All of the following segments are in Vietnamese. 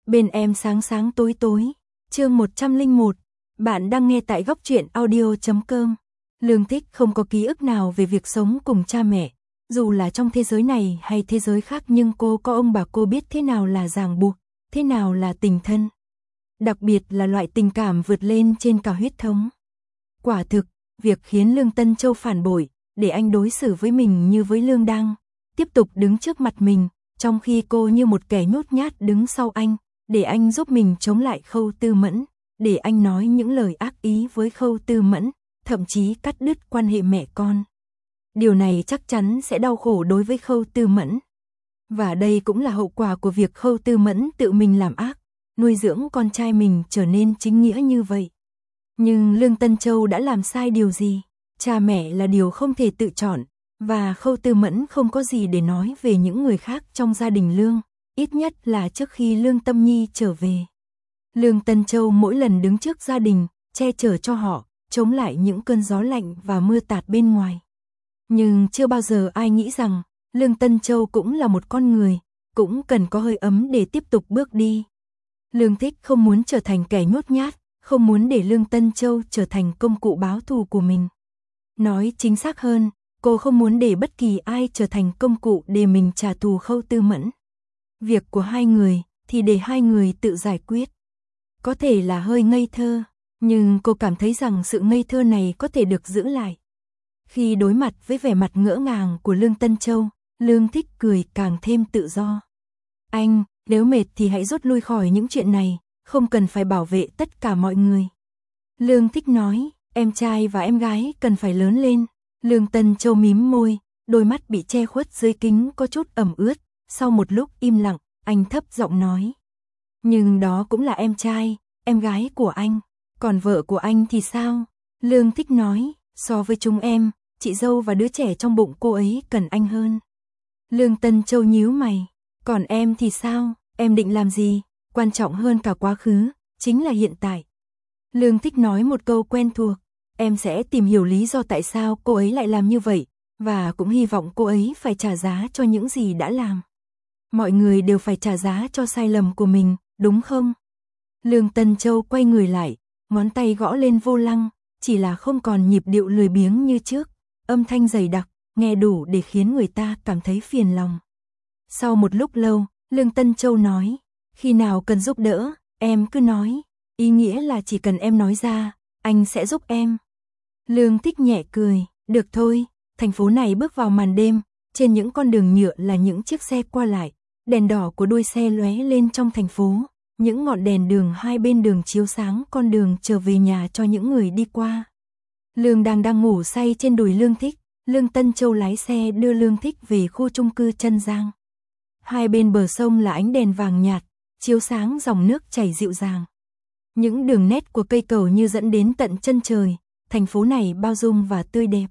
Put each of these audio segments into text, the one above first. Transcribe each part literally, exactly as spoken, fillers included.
Bên em sáng sáng tối tối, chương một trăm lẻ một, bạn đang nghe tại góc truyện audio chấm com. Lương Thích không có ký ức nào về việc sống cùng cha mẹ, dù là trong thế giới này hay thế giới khác, nhưng cô có ông bà, cô biết thế nào là ràng buộc, thế nào là tình thân. Đặc biệt là loại tình cảm vượt lên trên cả huyết thống. Quả thực, việc khiến Lương Tân Châu phản bội, để anh đối xử với mình như với Lương Đăng, tiếp tục đứng trước mặt mình, trong khi cô như một kẻ nhút nhát đứng sau anh, để anh giúp mình chống lại Khâu Tư Mẫn, để anh nói những lời ác ý với Khâu Tư Mẫn, thậm chí cắt đứt quan hệ mẹ con. Điều này chắc chắn sẽ đau khổ đối với Khâu Tư Mẫn. Và đây cũng là hậu quả của việc Khâu Tư Mẫn tự mình làm ác, nuôi dưỡng con trai mình trở nên chính nghĩa như vậy. Nhưng Lương Tân Châu đã làm sai điều gì? Cha mẹ là điều không thể tự chọn, và Khâu Tư Mẫn không có gì để nói về những người khác trong gia đình Lương, ít nhất là trước khi Lương Tâm Nhi trở về. Lương Tân Châu mỗi lần đứng trước gia đình, che chở cho họ, chống lại những cơn gió lạnh và mưa tạt bên ngoài. Nhưng chưa bao giờ ai nghĩ rằng, Lương Tân Châu cũng là một con người, cũng cần có hơi ấm để tiếp tục bước đi. Lương Thích không muốn trở thành kẻ nhút nhát, không muốn để Lương Tân Châu trở thành công cụ báo thù của mình. Nói chính xác hơn, cô không muốn để bất kỳ ai trở thành công cụ để mình trả thù Khâu Tư Mẫn. Việc của hai người thì để hai người tự giải quyết. Có thể là hơi ngây thơ, nhưng cô cảm thấy rằng sự ngây thơ này có thể được giữ lại. Khi đối mặt với vẻ mặt ngỡ ngàng của Lương Tân Châu, Lương Thích cười càng thêm tự do. Anh, nếu mệt thì hãy rút lui khỏi những chuyện này, không cần phải bảo vệ tất cả mọi người. Lương Thích nói, em trai và em gái cần phải lớn lên. Lương Tân Châu mím môi, đôi mắt bị che khuất dưới kính có chút ẩm ướt. Sau một lúc im lặng, anh thấp giọng nói. Nhưng đó cũng là em trai, em gái của anh. Còn vợ của anh thì sao? Lương Thích nói, so với chúng em, chị dâu và đứa trẻ trong bụng cô ấy cần anh hơn. Lương Tân Châu nhíu mày. Còn em thì sao? Em định làm gì? Quan trọng hơn cả quá khứ, chính là hiện tại. Lương Thích nói một câu quen thuộc. Em sẽ tìm hiểu lý do tại sao cô ấy lại làm như vậy, và cũng hy vọng cô ấy phải trả giá cho những gì đã làm. Mọi người đều phải trả giá cho sai lầm của mình, đúng không? Lương Tân Châu quay người lại, ngón tay gõ lên vô lăng, chỉ là không còn nhịp điệu lười biếng như trước, âm thanh dày đặc, nghe đủ để khiến người ta cảm thấy phiền lòng. Sau một lúc lâu, Lương Tân Châu nói, khi nào cần giúp đỡ, em cứ nói, ý nghĩa là chỉ cần em nói ra, anh sẽ giúp em. Lương Thích nhẹ cười, được thôi. Thành phố này bước vào màn đêm, trên những con đường nhựa là những chiếc xe qua lại, đèn đỏ của đuôi xe lóe lên trong thành phố, những ngọn đèn đường hai bên đường chiếu sáng con đường trở về nhà cho những người đi qua. Lương đang đang ngủ say trên đùi Lương Thích, Lương Tân Châu lái xe đưa Lương Thích về khu chung cư Trân Giang. Hai bên bờ sông là ánh đèn vàng nhạt, chiếu sáng dòng nước chảy dịu dàng. Những đường nét của cây cầu như dẫn đến tận chân trời, thành phố này bao dung và tươi đẹp.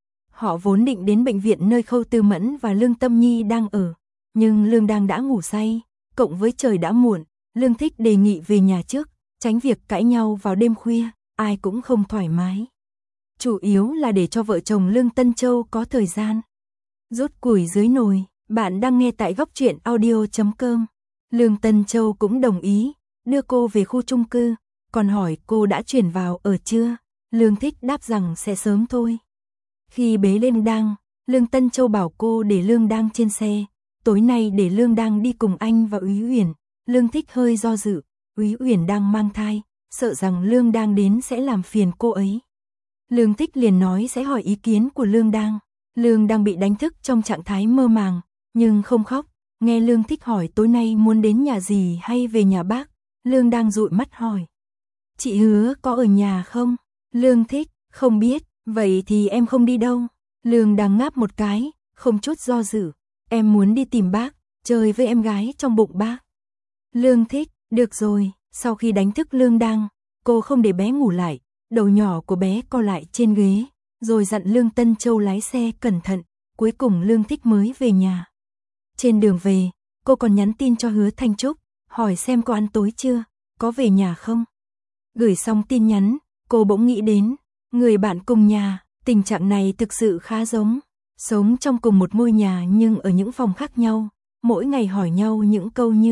Họ vốn định đến bệnh viện nơi Khâu Tư Mẫn và Lương Tâm Nhi đang ở, nhưng Lương đang đã ngủ say, cộng với trời đã muộn, Lương Thích đề nghị về nhà trước, tránh việc cãi nhau vào đêm khuya, ai cũng không thoải mái. Chủ yếu là để cho vợ chồng Lương Tân Châu có thời gian. Rút củi dưới nồi, bạn đang nghe tại góc truyện audio chấm com. Lương Tân Châu cũng đồng ý, đưa cô về khu chung cư, còn hỏi cô đã chuyển vào ở chưa, Lương Thích đáp rằng sẽ sớm thôi. Khi bế lên Đăng, Lương Tân Châu bảo cô để Lương Đăng trên xe, tối nay để Lương Đăng đi cùng anh và Úy Uyển. Lương Thích hơi do dự, Úy Uyển đang mang thai, sợ rằng Lương Đăng đến sẽ làm phiền cô ấy. Lương Thích liền nói sẽ hỏi ý kiến của Lương Đăng. Lương Đăng bị đánh thức trong trạng thái mơ màng, nhưng không khóc. Nghe Lương Thích hỏi tối nay muốn đến nhà gì hay về nhà bác, Lương Đăng dụi mắt hỏi. Chị Hứa có ở nhà không? Lương Thích, không biết, vậy thì em không đi đâu. Lương Đăng ngáp một cái, không chút do dự. Em muốn đi tìm bác, chơi với em gái trong bụng bác. Lương Thích, được rồi. Sau khi đánh thức Lương Đăng, cô không để bé ngủ lại, đầu nhỏ của bé co lại trên ghế, rồi dặn Lương Tân Châu lái xe cẩn thận, cuối cùng Lương Thích mới về nhà. Trên đường về, cô còn nhắn tin cho Hứa Thanh Trúc, hỏi xem có ăn tối chưa, có về nhà không. Gửi xong tin nhắn, cô bỗng nghĩ đến, người bạn cùng nhà, tình trạng này thực sự khá giống, sống trong cùng một ngôi nhà nhưng ở những phòng khác nhau, mỗi ngày hỏi nhau những câu như,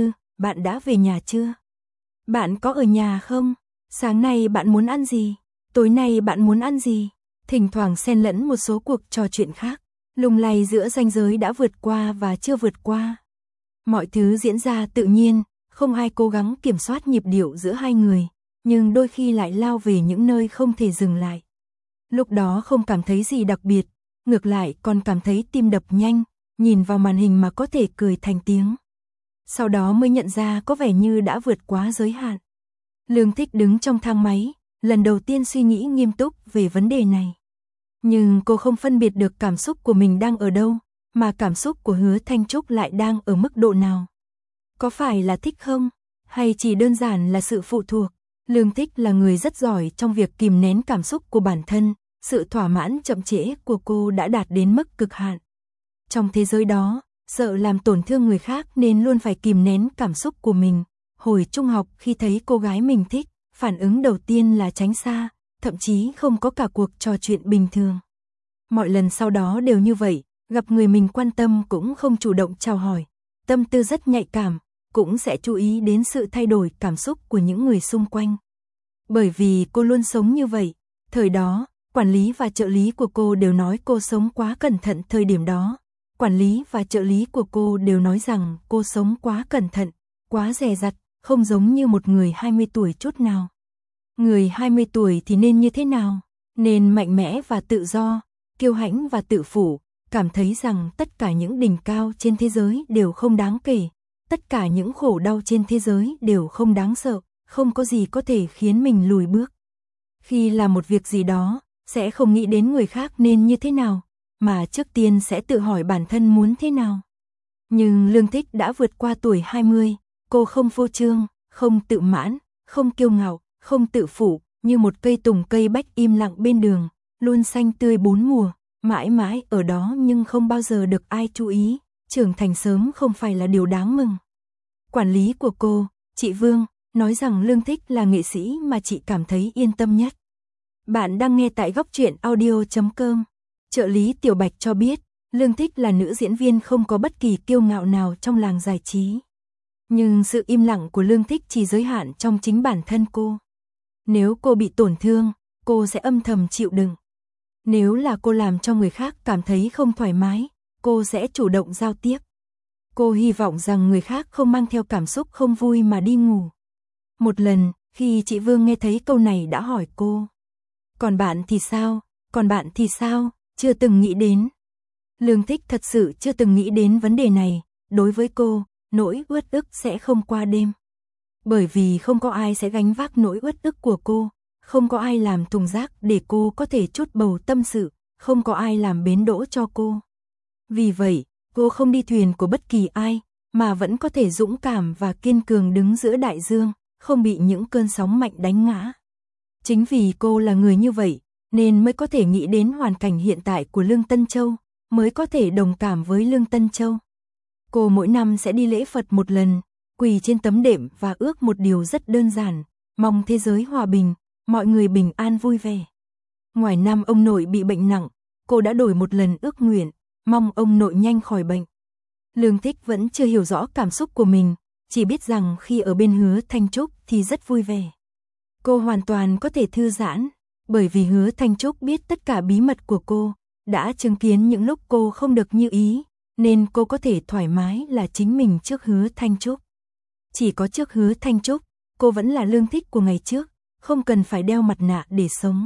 bạn đã về nhà chưa? Bạn có ở nhà không? Sáng nay bạn muốn ăn gì? Tối nay bạn muốn ăn gì? Thỉnh thoảng xen lẫn một số cuộc trò chuyện khác, lung lay giữa ranh giới đã vượt qua và chưa vượt qua. Mọi thứ diễn ra tự nhiên, không ai cố gắng kiểm soát nhịp điệu giữa hai người, nhưng đôi khi lại lao về những nơi không thể dừng lại. Lúc đó không cảm thấy gì đặc biệt, ngược lại còn cảm thấy tim đập nhanh, nhìn vào màn hình mà có thể cười thành tiếng. Sau đó mới nhận ra có vẻ như đã vượt quá giới hạn. Lương Thích đứng trong thang máy, lần đầu tiên suy nghĩ nghiêm túc về vấn đề này. Nhưng cô không phân biệt được cảm xúc của mình đang ở đâu, mà cảm xúc của Hứa Thanh Trúc lại đang ở mức độ nào. Có phải là thích không? Hay chỉ đơn giản là sự phụ thuộc? Lương Thích là người rất giỏi trong việc kìm nén cảm xúc của bản thân, sự thỏa mãn chậm trễ của cô đã đạt đến mức cực hạn. Trong thế giới đó, sợ làm tổn thương người khác nên luôn phải kìm nén cảm xúc của mình. Hồi trung học khi thấy cô gái mình thích, phản ứng đầu tiên là tránh xa, thậm chí không có cả cuộc trò chuyện bình thường. Mọi lần sau đó đều như vậy, gặp người mình quan tâm cũng không chủ động chào hỏi. Tâm tư rất nhạy cảm, cũng sẽ chú ý đến sự thay đổi cảm xúc của những người xung quanh. Bởi vì cô luôn sống như vậy, thời đó, quản lý và trợ lý của cô đều nói cô sống quá cẩn thận thời điểm đó. Quản lý và trợ lý của cô đều nói rằng cô sống quá cẩn thận, quá dè dặt, không giống như một người hai mươi tuổi chút nào. Người hai mươi tuổi thì nên như thế nào? Nên mạnh mẽ và tự do, kiêu hãnh và tự phụ, cảm thấy rằng tất cả những đỉnh cao trên thế giới đều không đáng kể, tất cả những khổ đau trên thế giới đều không đáng sợ, không có gì có thể khiến mình lùi bước. Khi làm một việc gì đó, sẽ không nghĩ đến người khác nên như thế nào, mà trước tiên sẽ tự hỏi bản thân muốn thế nào. Nhưng Lương Thích đã vượt qua tuổi hai mươi, cô không phô trương, không tự mãn, không kiêu ngạo, không tự phụ, như một cây tùng cây bách im lặng bên đường, luôn xanh tươi bốn mùa, mãi mãi ở đó nhưng không bao giờ được ai chú ý, trưởng thành sớm không phải là điều đáng mừng. Quản lý của cô, chị Vương, nói rằng Lương Thích là nghệ sĩ mà chị cảm thấy yên tâm nhất. Bạn đang nghe tại góc truyện audio chấm com. Trợ lý Tiểu Bạch cho biết, Lương Thích là nữ diễn viên không có bất kỳ kiêu ngạo nào trong làng giải trí. Nhưng sự im lặng của Lương Thích chỉ giới hạn trong chính bản thân cô. Nếu cô bị tổn thương, cô sẽ âm thầm chịu đựng. Nếu là cô làm cho người khác cảm thấy không thoải mái, cô sẽ chủ động giao tiếp. Cô hy vọng rằng người khác không mang theo cảm xúc không vui mà đi ngủ. Một lần, khi chị Vương nghe thấy câu này đã hỏi cô. Còn bạn thì sao? Còn bạn thì sao? Chưa từng nghĩ đến. Lương Thích thật sự chưa từng nghĩ đến vấn đề này. Đối với cô, nỗi uất ức sẽ không qua đêm. Bởi vì không có ai sẽ gánh vác nỗi uất ức của cô. Không có ai làm thùng rác để cô có thể trút bầu tâm sự. Không có ai làm bến đỗ cho cô. Vì vậy, cô không đi thuyền của bất kỳ ai, mà vẫn có thể dũng cảm và kiên cường đứng giữa đại dương, không bị những cơn sóng mạnh đánh ngã. Chính vì cô là người như vậy, nên mới có thể nghĩ đến hoàn cảnh hiện tại của Lương Tân Châu, mới có thể đồng cảm với Lương Tân Châu. Cô mỗi năm sẽ đi lễ Phật một lần, quỳ trên tấm đệm và ước một điều rất đơn giản, mong thế giới hòa bình, mọi người bình an vui vẻ. Ngoài năm ông nội bị bệnh nặng, cô đã đổi một lần ước nguyện, mong ông nội nhanh khỏi bệnh. Lương Thích vẫn chưa hiểu rõ cảm xúc của mình, chỉ biết rằng khi ở bên Hứa Thanh Trúc thì rất vui vẻ. Cô hoàn toàn có thể thư giãn, bởi vì Hứa Thanh Trúc biết tất cả bí mật của cô, đã chứng kiến những lúc cô không được như ý, nên cô có thể thoải mái là chính mình trước Hứa Thanh Trúc. Chỉ có trước Hứa Thanh Trúc, cô vẫn là Lương Thích của ngày trước, không cần phải đeo mặt nạ để sống.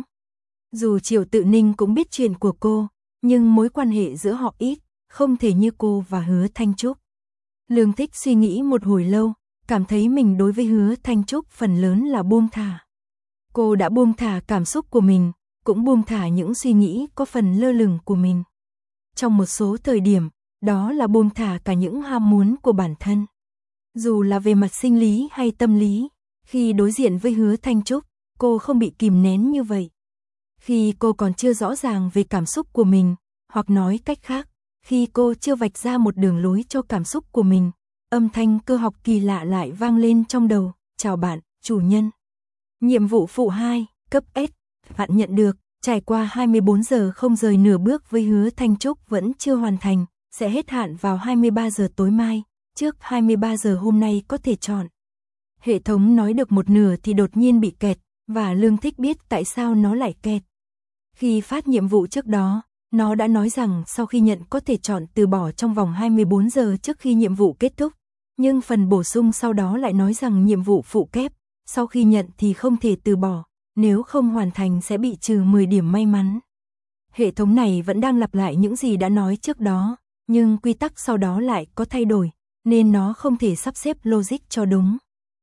Dù Triệu Tự Ninh cũng biết chuyện của cô, nhưng mối quan hệ giữa họ ít, không thể như cô và Hứa Thanh Trúc. Lương Thích suy nghĩ một hồi lâu, cảm thấy mình đối với Hứa Thanh Trúc phần lớn là buông thả. Cô đã buông thả cảm xúc của mình, cũng buông thả những suy nghĩ có phần lơ lửng của mình. Trong một số thời điểm, đó là buông thả cả những ham muốn của bản thân. Dù là về mặt sinh lý hay tâm lý, khi đối diện với Hứa Thanh Trúc, cô không bị kìm nén như vậy. Khi cô còn chưa rõ ràng về cảm xúc của mình, hoặc nói cách khác, khi cô chưa vạch ra một đường lối cho cảm xúc của mình, âm thanh cơ học kỳ lạ lại vang lên trong đầu. Chào bạn, chủ nhân. Nhiệm vụ phụ hai, cấp S. Bạn nhận được, trải qua hai mươi bốn giờ không rời nửa bước với Hứa Thanh Trúc vẫn chưa hoàn thành, sẽ hết hạn vào hai mươi ba giờ tối mai. trước hai mươi ba giờ hôm nay có thể chọn. Hệ thống nói được một nửa thì đột nhiên bị kẹt, và Lương Thích biết tại sao nó lại kẹt. Khi phát nhiệm vụ trước đó, nó đã nói rằng sau khi nhận có thể chọn từ bỏ trong vòng hai mươi bốn giờ trước khi nhiệm vụ kết thúc. Nhưng phần bổ sung sau đó lại nói rằng nhiệm vụ phụ kép, sau khi nhận thì không thể từ bỏ, nếu không hoàn thành sẽ bị trừ mười điểm may mắn. Hệ thống này vẫn đang lặp lại những gì đã nói trước đó, nhưng quy tắc sau đó lại có thay đổi, nên nó không thể sắp xếp logic cho đúng.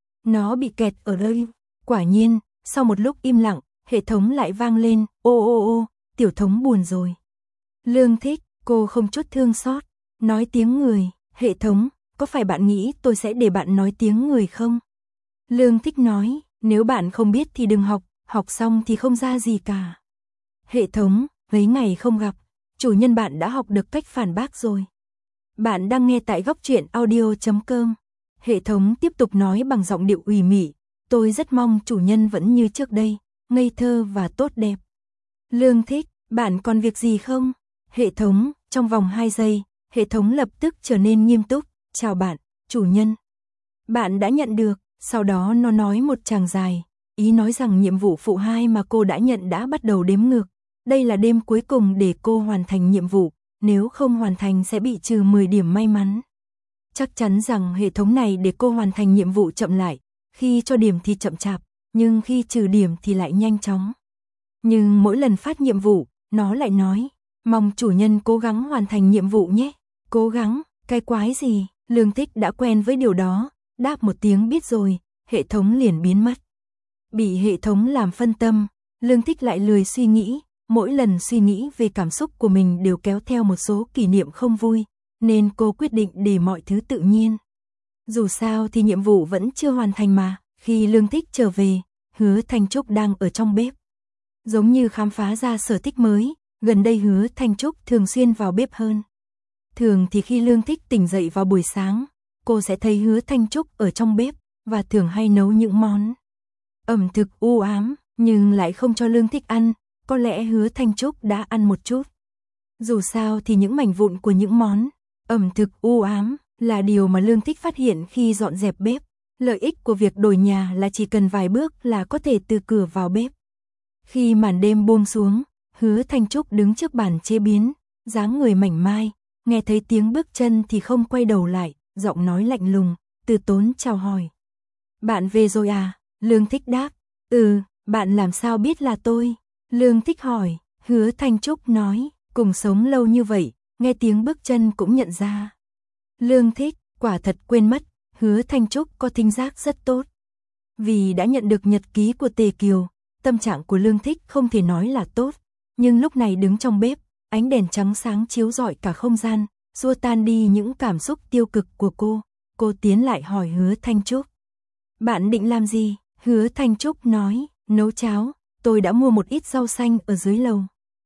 Nó bị kẹt ở đây. Quả nhiên, sau một lúc im lặng, hệ thống lại vang lên, ô ô ô, tiểu thống buồn rồi. Lương Thích, cô không chút thương xót, nói tiếng người, hệ thống, có phải bạn nghĩ tôi sẽ để bạn nói tiếng người không? Lương Thích nói, nếu bạn không biết thì đừng học, học xong thì không ra gì cả. Hệ thống, mấy ngày không gặp, chủ nhân bạn đã học được cách phản bác rồi. Bạn đang nghe tại góc truyện audio chấm com. Hệ thống tiếp tục nói bằng giọng điệu ủy mị, tôi rất mong chủ nhân vẫn như trước đây, ngây thơ và tốt đẹp. Lương Thích, bạn còn việc gì không? Hệ thống, trong vòng hai giây, hệ thống lập tức trở nên nghiêm túc, chào bạn, chủ nhân. Bạn đã nhận được, sau đó nó nói một tràng dài, ý nói rằng nhiệm vụ phụ hai mà cô đã nhận đã bắt đầu đếm ngược. Đây là đêm cuối cùng để cô hoàn thành nhiệm vụ, nếu không hoàn thành sẽ bị trừ mười điểm may mắn. Chắc chắn rằng hệ thống này để cô hoàn thành nhiệm vụ chậm lại, khi cho điểm thì chậm chạp, nhưng khi trừ điểm thì lại nhanh chóng. Nhưng mỗi lần phát nhiệm vụ, nó lại nói, mong chủ nhân cố gắng hoàn thành nhiệm vụ nhé. Cố gắng, cái quái gì, Lương Thích đã quen với điều đó, đáp một tiếng biết rồi, hệ thống liền biến mất. Bị hệ thống làm phân tâm, Lương Thích lại lười suy nghĩ, mỗi lần suy nghĩ về cảm xúc của mình đều kéo theo một số kỷ niệm không vui, nên cô quyết định để mọi thứ tự nhiên. Dù sao thì nhiệm vụ vẫn chưa hoàn thành mà, khi Lương Thích trở về, Hứa Thanh Trúc đang ở trong bếp. Giống như khám phá ra sở thích mới, gần đây Hứa Thanh Trúc thường xuyên vào bếp hơn. Thường thì khi Lương Thích tỉnh dậy vào buổi sáng, cô sẽ thấy Hứa Thanh Trúc ở trong bếp, và thường hay nấu những món ẩm thực u ám, nhưng lại không cho Lương Thích ăn, có lẽ Hứa Thanh Trúc đã ăn một chút. Dù sao thì những mảnh vụn của những món ẩm thực u ám là điều mà Lương Thích phát hiện khi dọn dẹp bếp. Lợi ích của việc đổi nhà là chỉ cần vài bước là có thể từ cửa vào bếp. Khi màn đêm buông xuống, Hứa Thanh Trúc đứng trước bàn chế biến, dáng người mảnh mai, nghe thấy tiếng bước chân thì không quay đầu lại, giọng nói lạnh lùng, từ tốn chào hỏi. Bạn về rồi à? Lương Thích đáp. Ừ, bạn làm sao biết là tôi? Lương Thích hỏi. Hứa Thanh Trúc nói, cùng sống lâu như vậy, nghe tiếng bước chân cũng nhận ra. Lương Thích, quả thật quên mất, Hứa Thanh Trúc có thính giác rất tốt. Vì đã nhận được nhật ký của Tề Kiều, tâm trạng của Lương Thích không thể nói là tốt, nhưng lúc này đứng trong bếp, ánh đèn trắng sáng chiếu rọi cả không gian, xua tan đi những cảm xúc tiêu cực của cô. Cô tiến lại hỏi Hứa Thanh Trúc. Bạn định làm gì? Hứa Thanh Trúc nói, nấu cháo, tôi đã mua một ít rau xanh ở dưới lầu.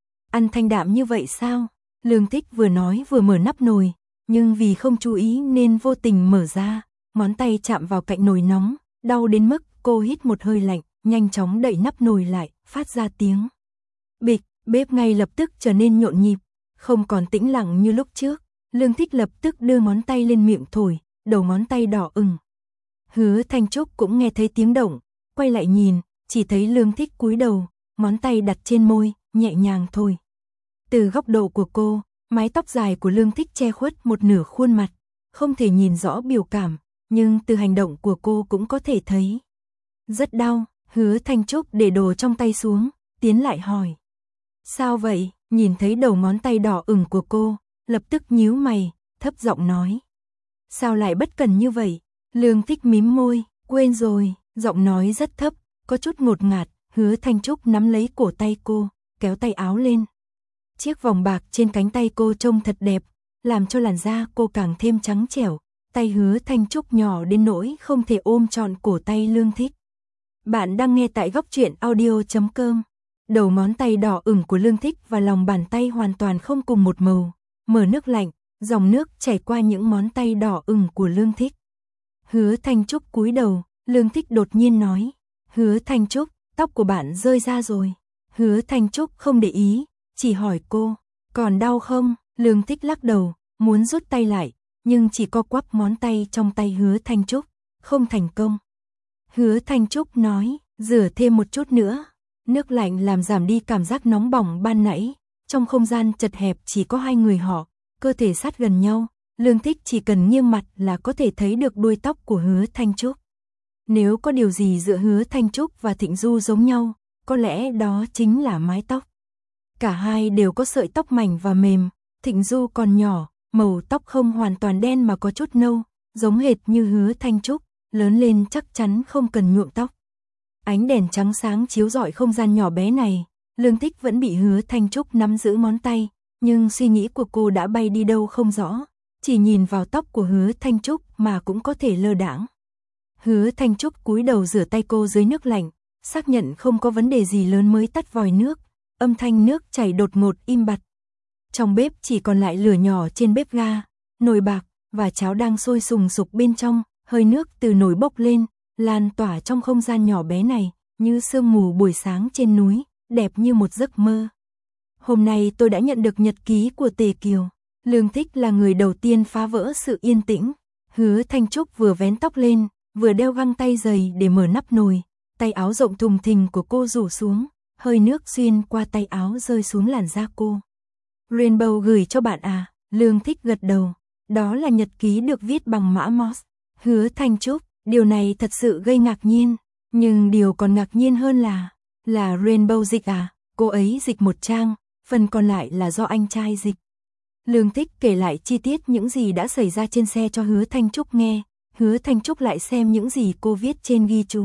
Ăn thanh đạm như vậy sao? Lương Thích vừa nói vừa mở nắp nồi, nhưng vì không chú ý nên vô tình mở ra, ngón tay chạm vào cạnh nồi nóng, đau đến mức cô hít một hơi lạnh, nhanh chóng đậy nắp nồi lại, phát ra tiếng bịch, bếp ngay lập tức trở nên nhộn nhịp, không còn tĩnh lặng như lúc trước. Lương Thích lập tức đưa ngón tay lên miệng thổi, đầu ngón tay đỏ ửng. Hứa Thanh Trúc cũng nghe thấy tiếng động, quay lại nhìn, chỉ thấy Lương Thích cúi đầu, ngón tay đặt trên môi, nhẹ nhàng thôi. Từ góc độ của cô, mái tóc dài của Lương Thích che khuất một nửa khuôn mặt, không thể nhìn rõ biểu cảm, nhưng từ hành động của cô cũng có thể thấy. Rất đau, Hứa Thanh Trúc để đồ trong tay xuống, tiến lại hỏi. Sao vậy? Nhìn thấy đầu ngón tay đỏ ửng của cô, lập tức nhíu mày, thấp giọng nói. Sao lại bất cần như vậy? Lương Thích mím môi, quên rồi, giọng nói rất thấp, có chút ngột ngạt. Hứa Thanh Trúc nắm lấy cổ tay cô, kéo tay áo lên. Chiếc vòng bạc trên cánh tay cô trông thật đẹp, làm cho làn da cô càng thêm trắng trẻo. Tay Hứa Thanh Trúc nhỏ đến nỗi không thể ôm trọn cổ tay Lương Thích. Bạn đang nghe tại góc truyện audio chấm com. Đầu ngón tay đỏ ửng của Lương Thích và lòng bàn tay hoàn toàn không cùng một màu. Mở nước lạnh, dòng nước chảy qua những ngón tay đỏ ửng của Lương Thích. Hứa Thanh Trúc cúi đầu, Lương Thích đột nhiên nói. Hứa Thanh Trúc, tóc của bạn rơi ra rồi. Hứa Thanh Trúc không để ý, chỉ hỏi cô, còn đau không? Lương Thích lắc đầu, muốn rút tay lại, nhưng chỉ co quắp ngón tay trong tay Hứa Thanh Trúc, không thành công. Hứa Thanh Trúc nói, rửa thêm một chút nữa. Nước lạnh làm giảm đi cảm giác nóng bỏng ban nãy, trong không gian chật hẹp chỉ có hai người họ, cơ thể sát gần nhau, Lương Thích chỉ cần nghiêng mặt là có thể thấy được đuôi tóc của Hứa Thanh Trúc. Nếu có điều gì giữa Hứa Thanh Trúc và Thịnh Du giống nhau, có lẽ đó chính là mái tóc. Cả hai đều có sợi tóc mảnh và mềm, Thịnh Du còn nhỏ, màu tóc không hoàn toàn đen mà có chút nâu, giống hệt như Hứa Thanh Trúc, lớn lên chắc chắn không cần nhuộm tóc. Ánh đèn trắng sáng chiếu rọi không gian nhỏ bé này, Lương Thích vẫn bị Hứa Thanh Trúc nắm giữ ngón tay, nhưng suy nghĩ của cô đã bay đi đâu không rõ, chỉ nhìn vào tóc của Hứa Thanh Trúc mà cũng có thể lơ đãng. Hứa Thanh Trúc cúi đầu rửa tay cô dưới nước lạnh, xác nhận không có vấn đề gì lớn mới tắt vòi nước, âm thanh nước chảy đột ngột im bặt. Trong bếp chỉ còn lại lửa nhỏ trên bếp ga, nồi bạc và cháo đang sôi sùng sục bên trong, hơi nước từ nồi bốc lên, lan tỏa trong không gian nhỏ bé này, như sương mù buổi sáng trên núi, đẹp như một giấc mơ. Hôm nay tôi đã nhận được nhật ký của Tề Kiều. Lương Thích là người đầu tiên phá vỡ sự yên tĩnh. Hứa Thanh Trúc vừa vén tóc lên, vừa đeo găng tay dày để mở nắp nồi, tay áo rộng thùng thình của cô rủ xuống, hơi nước xuyên qua tay áo rơi xuống làn da cô. Rainbow gửi cho bạn à? Lương Thích gật đầu. Đó là nhật ký được viết bằng mã Morse. Hứa Thanh Trúc, điều này thật sự gây ngạc nhiên, nhưng điều còn ngạc nhiên hơn là, là Rainbow dịch à? Cô ấy dịch một trang, phần còn lại là do anh trai dịch. Lương Thích kể lại chi tiết những gì đã xảy ra trên xe cho Hứa Thanh Trúc nghe, Hứa Thanh Trúc lại xem những gì cô viết trên ghi chú.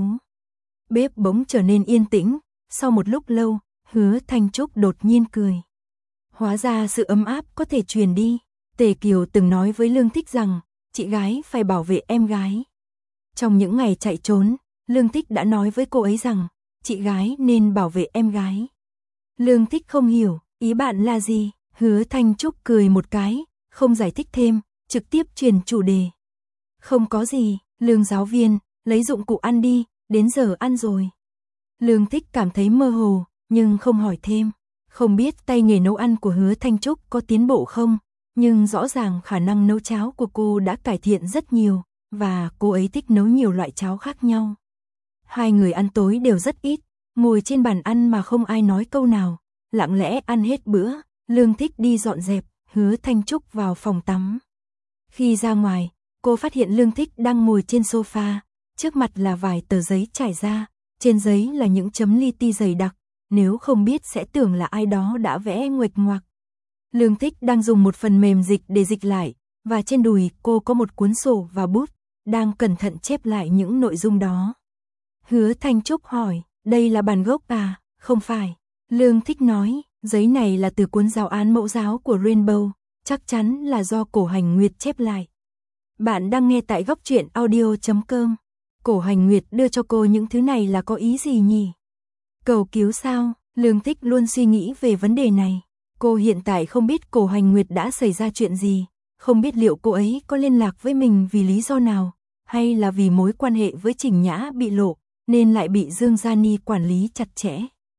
Bếp bỗng trở nên yên tĩnh, sau một lúc lâu, Hứa Thanh Trúc đột nhiên cười. Hóa ra sự ấm áp có thể truyền đi. Tề Kiều từng nói với Lương Thích rằng, chị gái phải bảo vệ em gái. Trong những ngày chạy trốn, Lương Thích đã nói với cô ấy rằng, chị gái nên bảo vệ em gái. Lương Thích không hiểu, ý bạn là gì? Hứa Thanh Trúc cười một cái, không giải thích thêm, trực tiếp truyền chủ đề. Không có gì, Lương giáo viên, lấy dụng cụ ăn đi, đến giờ ăn rồi. Lương Thích cảm thấy mơ hồ, nhưng không hỏi thêm. Không biết tay nghề nấu ăn của Hứa Thanh Trúc có tiến bộ không, nhưng rõ ràng khả năng nấu cháo của cô đã cải thiện rất nhiều, và cô ấy thích nấu nhiều loại cháo khác nhau. Hai người ăn tối đều rất ít, ngồi trên bàn ăn mà không ai nói câu nào, lặng lẽ ăn hết bữa. Lương Thích đi dọn dẹp, Hứa Thanh Trúc vào phòng tắm. Khi ra ngoài, cô phát hiện Lương Thích đang ngồi trên sofa, trước mặt là vài tờ giấy trải ra, trên giấy là những chấm li ti dày đặc, nếu không biết sẽ tưởng là ai đó đã vẽ nguệch ngoạc. Lương Thích đang dùng một phần mềm dịch để dịch lại, và trên đùi cô có một cuốn sổ và bút, đang cẩn thận chép lại những nội dung đó. Hứa Thanh Trúc hỏi, đây là bản gốc à? Không phải. Lương Thích nói, giấy này là từ cuốn giáo án mẫu giáo của Rainbow, chắc chắn là do Cổ Hành Nguyệt chép lại. Bạn đang nghe tại góc truyện audio chấm com. Cổ Hành Nguyệt đưa cho cô những thứ này là có ý gì nhỉ? Cầu cứu sao? Lương Thích luôn suy nghĩ về vấn đề này. Cô hiện tại không biết Cổ Hành Nguyệt đã xảy ra chuyện gì, không biết liệu cô ấy có liên lạc với mình vì lý do nào, hay là vì mối quan hệ với Trình Nhã bị lộ, nên lại bị Dương Gia Ni quản lý chặt chẽ.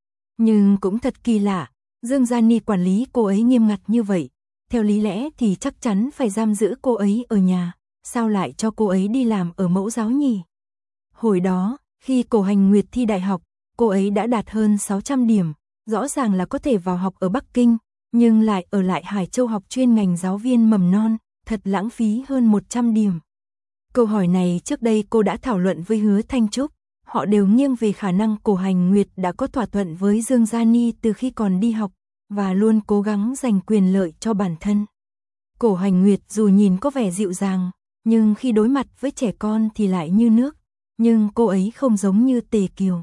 Nhưng cũng thật kỳ lạ, Dương Gia Ni quản lý cô ấy nghiêm ngặt như vậy, theo lý lẽ thì chắc chắn phải giam giữ cô ấy ở nhà, sao lại cho cô ấy đi làm ở mẫu giáo nhỉ? Hồi đó, khi Cổ Hành Nguyệt thi đại học, cô ấy đã đạt hơn sáu trăm điểm, rõ ràng là có thể vào học ở Bắc Kinh, nhưng lại ở lại Hải Châu học chuyên ngành giáo viên mầm non, thật lãng phí hơn một trăm điểm. Câu hỏi này trước đây cô đã thảo luận với Hứa Thanh Trúc, họ đều nghiêng về khả năng Cổ Hành Nguyệt đã có thỏa thuận với Dương Gia Ni từ khi còn đi học, và luôn cố gắng giành quyền lợi cho bản thân. Cổ Hành Nguyệt dù nhìn có vẻ dịu dàng, nhưng khi đối mặt với trẻ con thì lại như nước, nhưng cô ấy không giống như Tề Kiều.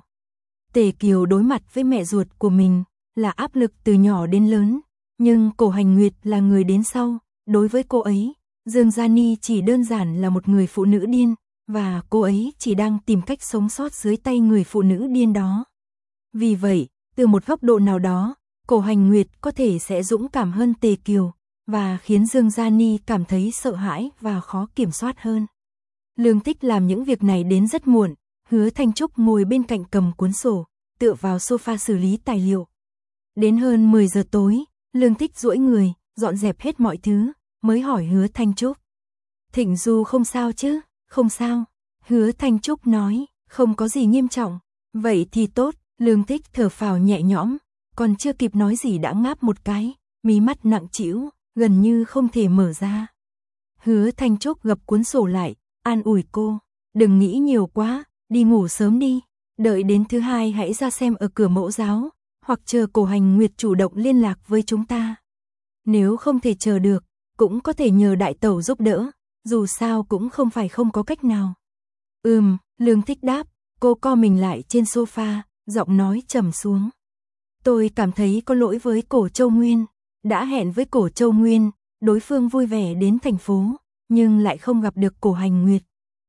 Tề Kiều đối mặt với mẹ ruột của mình là áp lực từ nhỏ đến lớn, nhưng Cổ Hành Nguyệt là người đến sau, đối với cô ấy, Dương Gia Ni chỉ đơn giản là một người phụ nữ điên, và cô ấy chỉ đang tìm cách sống sót dưới tay người phụ nữ điên đó. Vì vậy, từ một góc độ nào đó, Cổ Hành Nguyệt có thể sẽ dũng cảm hơn Tề Kiều, và khiến Dương Gia Ni cảm thấy sợ hãi và khó kiểm soát hơn. Lương Thích làm những việc này đến rất muộn, Hứa Thanh Trúc ngồi bên cạnh cầm cuốn sổ, tựa vào sofa xử lý tài liệu. Đến hơn mười giờ tối, Lương Thích duỗi người, dọn dẹp hết mọi thứ, mới hỏi Hứa Thanh Trúc. Thịnh Du không sao chứ? Không sao. Hứa Thanh Trúc nói, không có gì nghiêm trọng. Vậy thì tốt, Lương Thích thở phào nhẹ nhõm, còn chưa kịp nói gì đã ngáp một cái, mí mắt nặng trĩu, gần như không thể mở ra. Hứa Thanh Trúc gập cuốn sổ lại, an ủi cô, đừng nghĩ nhiều quá, đi ngủ sớm đi, đợi đến thứ hai hãy ra xem ở cửa mẫu giáo, hoặc chờ Cổ Hành Nguyệt chủ động liên lạc với chúng ta. Nếu không thể chờ được, cũng có thể nhờ đại tẩu giúp đỡ, dù sao cũng không phải không có cách nào. Ừm, Lương Thích đáp, cô co mình lại trên sofa, giọng nói trầm xuống. Tôi cảm thấy có lỗi với Cổ Châu Nguyên, đã hẹn với Cổ Châu Nguyên, đối phương vui vẻ đến thành phố, nhưng lại không gặp được Cổ Hành Nguyệt.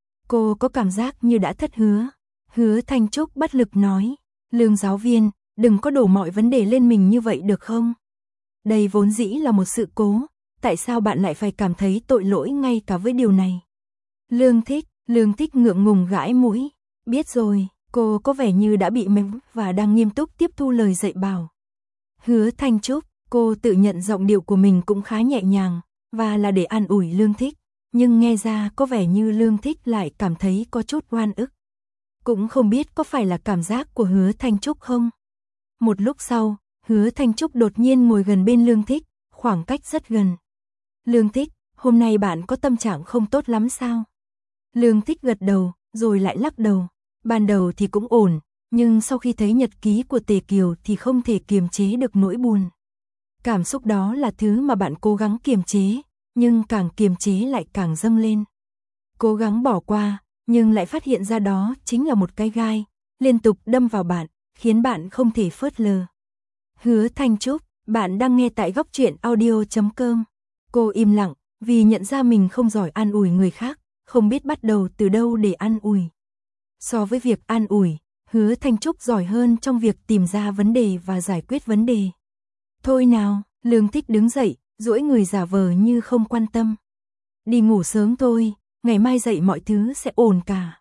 Cô có cảm giác như đã thất hứa. Hứa Thanh Trúc bất lực nói, Lương giáo viên, đừng có đổ mọi vấn đề lên mình như vậy được không? Đây vốn dĩ là một sự cố, tại sao bạn lại phải cảm thấy tội lỗi ngay cả với điều này? Lương Thích, Lương Thích ngượng ngùng gãi mũi, biết rồi, cô có vẻ như đã bị mềm và đang nghiêm túc tiếp thu lời dạy bảo. Hứa Thanh Trúc, cô tự nhận giọng điệu của mình cũng khá nhẹ nhàng, và là để an ủi Lương Thích, nhưng nghe ra có vẻ như Lương Thích lại cảm thấy có chút oan ức. Cũng không biết có phải là cảm giác của Hứa Thanh Trúc không? Một lúc sau, Hứa Thanh Trúc đột nhiên ngồi gần bên Lương Thích, khoảng cách rất gần. Lương Thích, hôm nay bạn có tâm trạng không tốt lắm sao? Lương Thích gật đầu, rồi lại lắc đầu. Ban đầu thì cũng ổn, nhưng sau khi thấy nhật ký của Tề Kiều thì không thể kiềm chế được nỗi buồn. Cảm xúc đó là thứ mà bạn cố gắng kiềm chế, nhưng càng kiềm chế lại càng dâng lên. Cố gắng bỏ qua, nhưng lại phát hiện ra đó chính là một cái gai, liên tục đâm vào bạn, khiến bạn không thể phớt lờ. Hứa Thanh Trúc, bạn đang nghe tại góc truyện audio chấm com. Cô im lặng, vì nhận ra mình không giỏi an ủi người khác, không biết bắt đầu từ đâu để an ủi. So với việc an ủi, Hứa Thanh Trúc giỏi hơn trong việc tìm ra vấn đề và giải quyết vấn đề. Thôi nào, Lương Thích đứng dậy, duỗi người giả vờ như không quan tâm. Đi ngủ sớm thôi, ngày mai dậy mọi thứ sẽ ổn cả.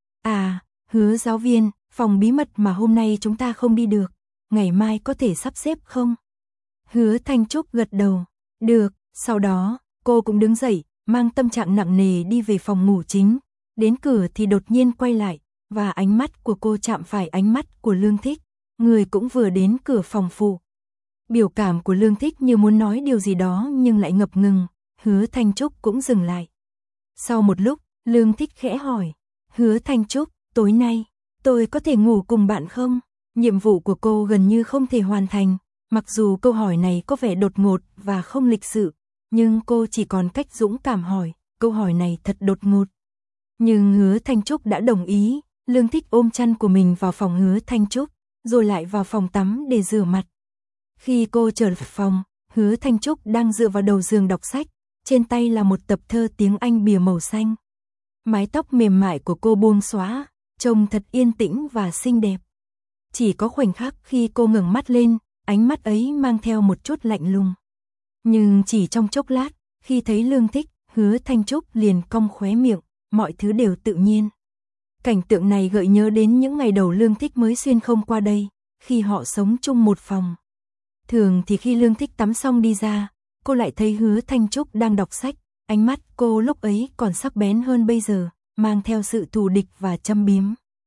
À, Hứa giáo viên, phòng bí mật mà hôm nay chúng ta không đi được, ngày mai có thể sắp xếp không? Hứa Thanh Trúc gật đầu, được, sau đó, cô cũng đứng dậy, mang tâm trạng nặng nề đi về phòng ngủ chính, đến cửa thì đột nhiên quay lại, và ánh mắt của cô chạm phải ánh mắt của Lương Thích, người cũng vừa đến cửa phòng phụ. Biểu cảm của Lương Thích như muốn nói điều gì đó nhưng lại ngập ngừng, Hứa Thanh Trúc cũng dừng lại. Sau một lúc, Lương Thích khẽ hỏi, Hứa Thanh Trúc, tối nay, tôi có thể ngủ cùng bạn không? Nhiệm vụ của cô gần như không thể hoàn thành, mặc dù câu hỏi này có vẻ đột ngột và không lịch sự, nhưng cô chỉ còn cách dũng cảm hỏi, câu hỏi này thật đột ngột. Nhưng Hứa Thanh Trúc đã đồng ý, Lương Thích ôm chăn của mình vào phòng Hứa Thanh Trúc, rồi lại vào phòng tắm để rửa mặt. Khi cô trở về phòng, Hứa Thanh Trúc đang dựa vào đầu giường đọc sách, trên tay là một tập thơ tiếng Anh bìa màu xanh. Mái tóc mềm mại của cô buông xõa, trông thật yên tĩnh và xinh đẹp. Chỉ có khoảnh khắc khi cô ngẩng mắt lên, ánh mắt ấy mang theo một chút lạnh lùng. Nhưng chỉ trong chốc lát, khi thấy Lương Thích, Hứa Thanh Trúc liền cong khóe miệng, mọi thứ đều tự nhiên. Cảnh tượng này gợi nhớ đến những ngày đầu Lương Thích mới xuyên không qua đây, khi họ sống chung một phòng. Thường thì khi Lương Thích tắm xong đi ra, cô lại thấy Hứa Thanh Trúc đang đọc sách, ánh mắt cô lúc ấy còn sắc bén hơn bây giờ, mang theo sự thù địch và châm biếm.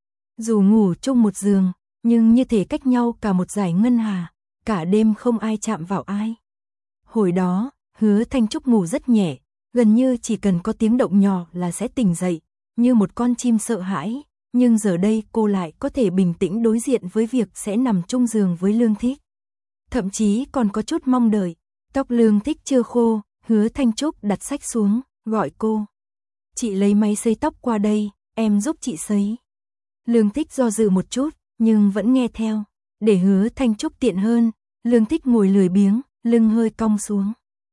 Dù ngủ chung một giường, nhưng như thể cách nhau cả một dải ngân hà, cả đêm không ai chạm vào ai. Hồi đó, Hứa Thanh Trúc ngủ rất nhẹ, gần như chỉ cần có tiếng động nhỏ là sẽ tỉnh dậy, như một con chim sợ hãi, nhưng giờ đây cô lại có thể bình tĩnh đối diện với việc sẽ nằm chung giường với Lương Thích. Thậm chí còn có chút mong đợi. Tóc Lương Thích chưa khô, Hứa Thanh Trúc đặt sách xuống, gọi cô. Chị lấy máy sấy tóc qua đây, em giúp chị sấy. Lương Thích do dự một chút, nhưng vẫn nghe theo. Để Hứa Thanh Trúc tiện hơn, Lương Thích ngồi lười biếng, lưng hơi cong xuống.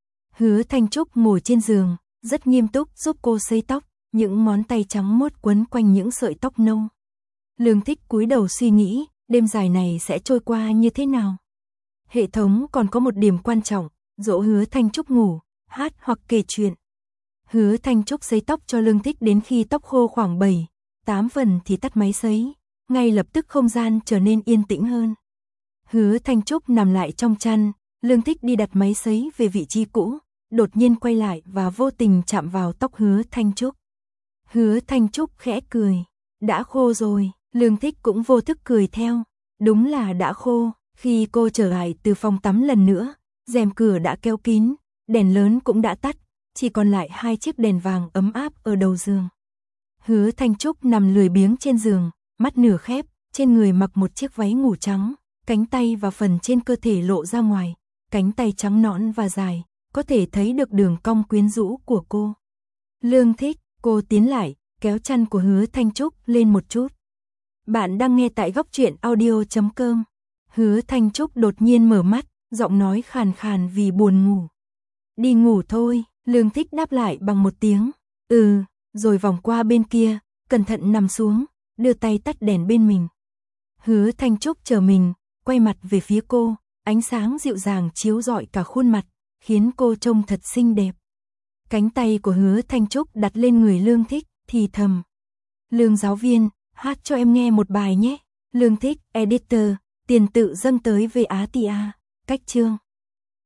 Hứa Thanh Trúc ngồi trên giường, rất nghiêm túc giúp cô sấy tóc, những ngón tay trắng muốt quấn quanh những sợi tóc nâu. Lương Thích cúi đầu suy nghĩ, đêm dài này sẽ trôi qua như thế nào. Hệ thống còn có một điểm quan trọng, dỗ Hứa Thanh Trúc ngủ, hát hoặc kể chuyện. Hứa Thanh Trúc sấy tóc cho Lương Thích đến khi tóc khô khoảng bảy, tám phần thì tắt máy sấy, ngay lập tức không gian trở nên yên tĩnh hơn. Hứa Thanh Trúc nằm lại trong chăn, Lương Thích đi đặt máy sấy về vị trí cũ, đột nhiên quay lại và vô tình chạm vào tóc Hứa Thanh Trúc. Hứa Thanh Trúc khẽ cười. Đã khô rồi, Lương Thích cũng vô thức cười theo. Đúng là đã khô. Khi cô trở lại từ phòng tắm lần nữa, rèm cửa đã kéo kín, đèn lớn cũng đã tắt, chỉ còn lại hai chiếc đèn vàng ấm áp ở đầu giường. Hứa Thanh Trúc nằm lười biếng trên giường, mắt nửa khép, trên người mặc một chiếc váy ngủ trắng, cánh tay và phần trên cơ thể lộ ra ngoài, cánh tay trắng nõn và dài, có thể thấy được đường cong quyến rũ của cô. Lương Thích, cô tiến lại, kéo chăn của Hứa Thanh Trúc lên một chút. Bạn đang nghe tại góc truyện audio chấm com. Hứa Thanh Trúc đột nhiên mở mắt, giọng nói khàn khàn vì buồn ngủ. Đi ngủ thôi, Lương Thích đáp lại bằng một tiếng. Ừ, rồi vòng qua bên kia, cẩn thận nằm xuống, đưa tay tắt đèn bên mình. Hứa Thanh Trúc chờ mình, quay mặt về phía cô, ánh sáng dịu dàng chiếu rọi cả khuôn mặt, khiến cô trông thật xinh đẹp. Cánh tay của Hứa Thanh Trúc đặt lên người Lương Thích, thì thầm. Lương giáo viên, hát cho em nghe một bài nhé. Lương Thích, editor, tiền tự dâng tới về Á Tì A, cách chương.